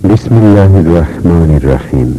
বিসমিল্লাহির রহমানির রহিম।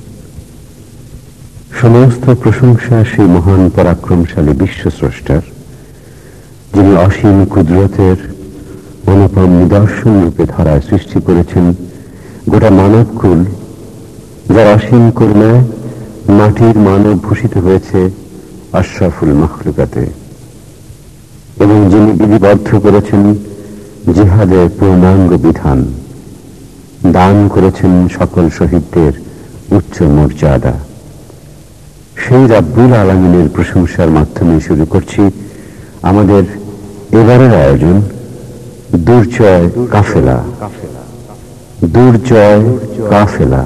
সমস্ত প্রশংসা সেই মহান পরাক্রমশালী বিশ্বস্রষ্টার, যিনি অসীম কুদরতের অনুপম নিদর্শন রূপে ধরায় সৃষ্টি করেছেন গোটা মানবকুল, যার অসীম করুণায় মাটির মানব ভূষিত হয়েছে আশরাফুল মাখলুকাতে, এবং যিনি বিধিবদ্ধ করেছেন জিহাদের পূর্ণাঙ্গ বিধান, দান করেছেন সকল শহীদদের উচ্চ মর্যাদা। সেই রাব্বুল আলামিনের প্রশংসার মাধ্যমে শুরু করছি আমাদের এবারের আয়োজন দুর্জয় কাফেলা। দুর্জয় কাফেলা।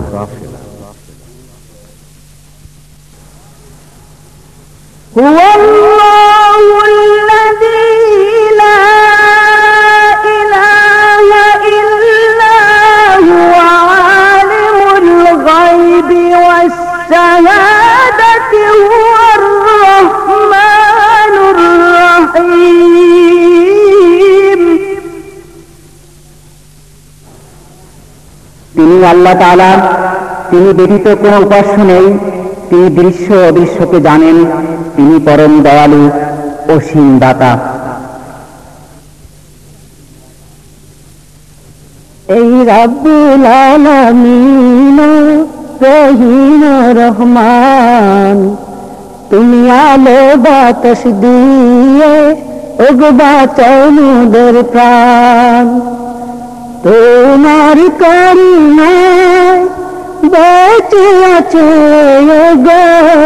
তিনি আল্লাহ তাআলা, তিনি ব্যতীত কোন উপাস্য নেই, তিনি দৃশ্য অদৃশ্যকে জানেন, তিনি পরম দয়ালু, অসীম দাতা। এই রাব্বুল আলামিন রহিম রহমান, তুমি আলো বাতাস দিয়ে ওগো বাঁচাও মোদের প্রাণ। তোমার করুণায় বেঁচে আছে ওগো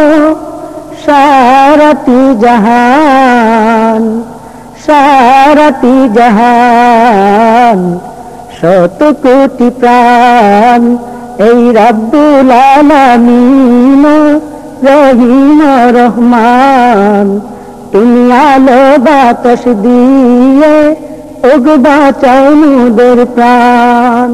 সারাটি জাহান, সারাটি জাহান, শত কোটি প্রাণ। এই রাব্বুল আলামিন রহিম রহমান, তুমি আলো বাতাস দিয়ে ওগো বাঁচাও মোদের প্রাণ।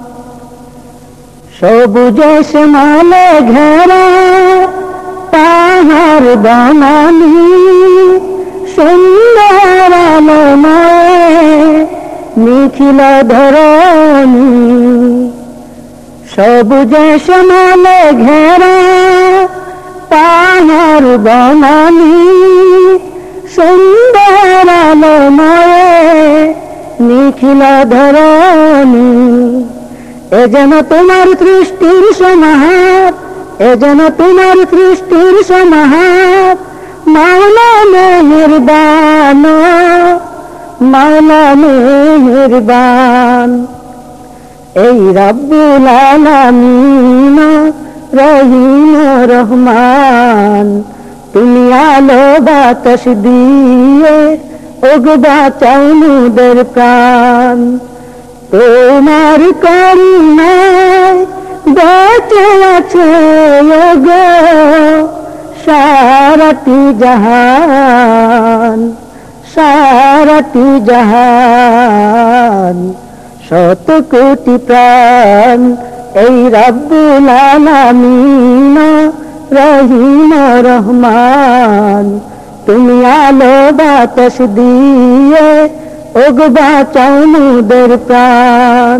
সবুজে শ্যামলে ঘেরা পাহাড় বনানী, সুন্দর আলোময় নিখিল ধরণী। সবুজে শ্যামলে ঘেরা পাহাড় বনানী, সুন্দর আলোময় নিখিল ধরণী। এ যেন তোমার সৃষ্টির সমাহার, এ যেন তোমার সৃষ্টির সমাহার। মাওলা মেহেরবান, মাওলা মেহেরবান। এই রাব্বুল আলামিন রহিম রহমান, তুমি আলো বাতাস দিয়ে ওগো বাঁচাও মোদের প্রাণ। তোমার করুণায় বেঁচে আছে ওগো সারাটি জাহান, সারাটি জাহান, শত কোটি প্রাণ। এই রাব্বুল আলামিন রহিম রহমান, তুমি আলো বাতাস দিয়ে ওগো বাঁচাও মোদের প্রাণ।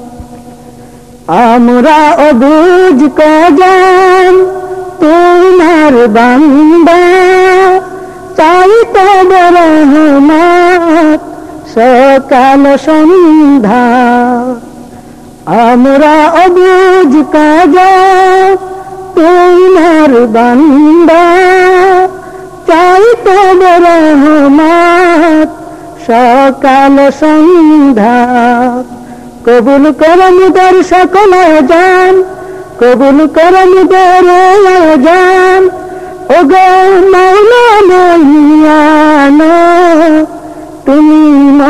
আমরা অবুঝ কজন তোমার বান্দা, চাই তবে রহমত সকাল সন্ধ্যা। আমরা অবুঝ কজন তোমার বান্দা, চাই তবে রহমত সকাল সন্ধ্যা। কবুল করম দর সকল আয়োজন, কবুল করম দর আয়োজন। ওগো মাওলা মহিয়ান, তুমি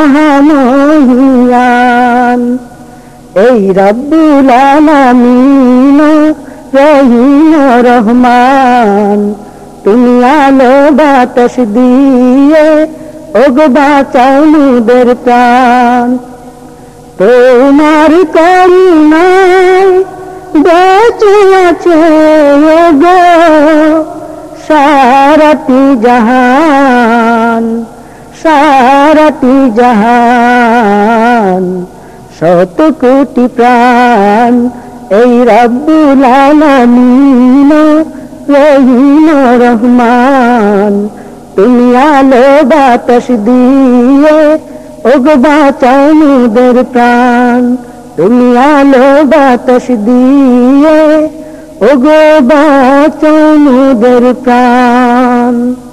মহামহিয়ান। এই রাব্বুল আলামিন রহিম রহমান, তুমি আলো বাতাস দিয়ে ওগো বাঁচাও মোদের প্রাণ। তোমার করুণায় বেঁচে আছে ওগো সারাটি জাহান, সারাটি জাহান, শত কোটি প্রাণ, এই রব্বুল আলামিন রহিম রহমান। তুমি আলো বাতাস দিয়ে ওগো বাঁচাও মোদের প্রাণ, তুমি আলো বাতাস দিয়ে ওগো বাঁচাও মোদের প্রাণ।